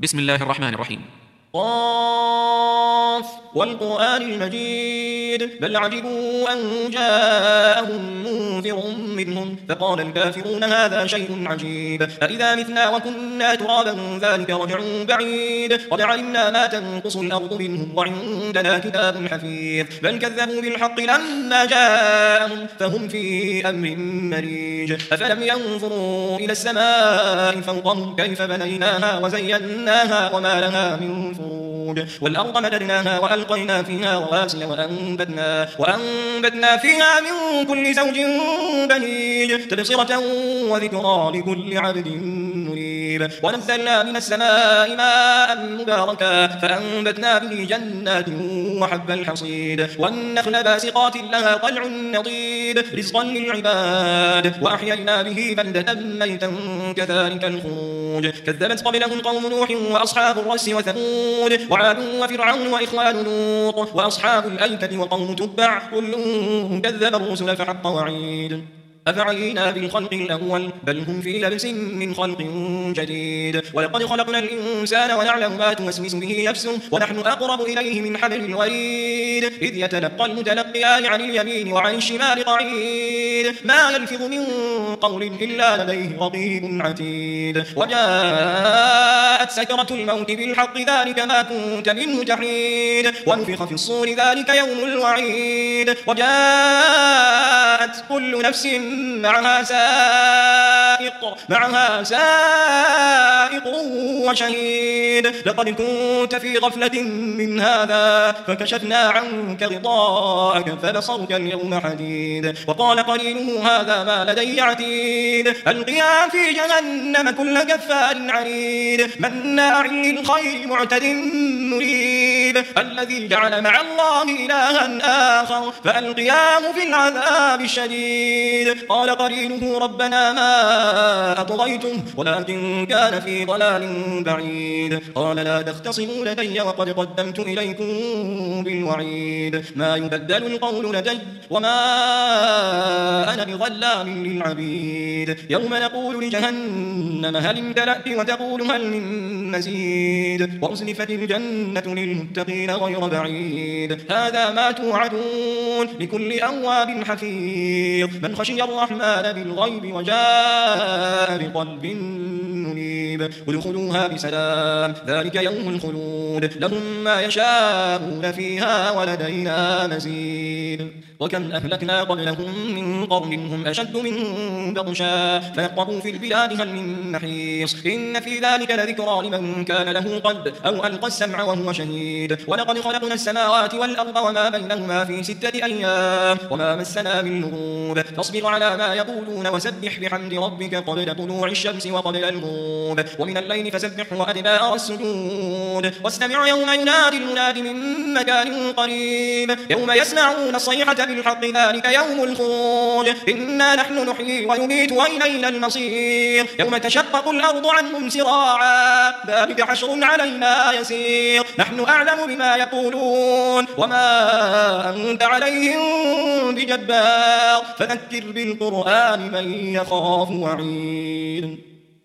بسم الله الرحمن الرحيم. قاف والقرآن المجيد بل عجبوا أن جاءهم منذر منهم فقال الكافرون هذا شيء عجيب أإذا متنا وكنا ترابا ذلك رجع بعيد قد علمنا ما تنقص الأرض منهم وعندنا كتاب حفيظ بل كذبوا بالحق لما جاءهم فهم في أمر مريج أفلم ينظروا إلى السماء فوقهم كيف بنيناها وزيناها وما لها من فروج والأرض مددناها وألقينا فيها رواسي وأنبتنا فيها من كل زوج بهيج تبصرة وذكرى لكل عبد منيب ونزلنا من السماء ماء مباركا فأنبتنا به جنات وحب الحصيد والنخل باسقات لها طلع نضيد رزقا للعباد وأحيينا به بلدة ميتا كذلك الخروج كذبت قبلهم قوم نوح وأصحاب الرس وثمود وعاد وفرعون وإخوان لوط وأصحاب الأيكة وقوم تبع كل كذب الرسل فحق وعيد أفعينا بالخلق الأول بل هم في لبس من خلق جديد ولقد خلقنا الإنسان ونعلم ما توسوس به نفسه ونحن أقرب إليه من حبل الوريد إذ يتلقى المتلقيان عن اليمين وعن الشمال قعيد ما يلفظ من قول إلا لديه رقيب عتيد وجاءت سكرة الموت بالحق ذلك ما كنت منه تحيد ونفخ في الصور ذلك يوم الوعيد وجاءت كل نفس معها سائق وشهيد لقد كنت في غفلة من هذا فكشفنا عنك غطاءك فبصرك اليوم حديد وقال قرينه هذا ما لدي عتيد ألقيا في جهنم كل كفار عنيد مناع للخير معتد مريب الذي جعل مع الله إلها آخر فألقياه في العذاب الشديد قال قرينه ربنا ما أطغيته ولكن كان في ضلال بعيد قال لا تختصموا لدي وقد قدمت إليكم بالوعيد ما يبدل القول لدي وما أنا بظلام للعبيد يوم نقول لجهنم هل امتلأت وتقول هل من مزيد وأزلفت الجنة للمتقين غير بعيد هذا ما توعدون لكل أواب حفيظ من خشي الرحمن بالغيب وجاء بقلب منيب ادخلوها بسلام ذلك يوم الخلود لهم ما يشاءون فيها ولدينا مزيد وكم أهلكنا قبلهم من قرن هم أشد منهم بطشا فيقربوا في البلاد هل من محيص إن في ذلك لذكرى لمن كان له قلب أو ألقى السمع وهو شهيد ولقد خلقنا السماوات والأرض وما بينهما في 6 أيام وما مسنا من لغوب فاصبر على ما يقولون وسبح بحمد ربك قبل طلوع الشمس وقبل الغروب ومن الليل فسبح وأدبار السجود واستمع يوم ينادي المناد من مكان قريب يوم يسمعون الصيحة بالحق ذلك يوم الخروج إنا نحن نحيي ونميت وإلينا المصير يوم تشقق الأرض عنهم سراعا ذلك حشر علينا يسير نحن أعلم بما يقولون وما أنت عليهم بجبار فذكر بالقرآن من يخاف وعيد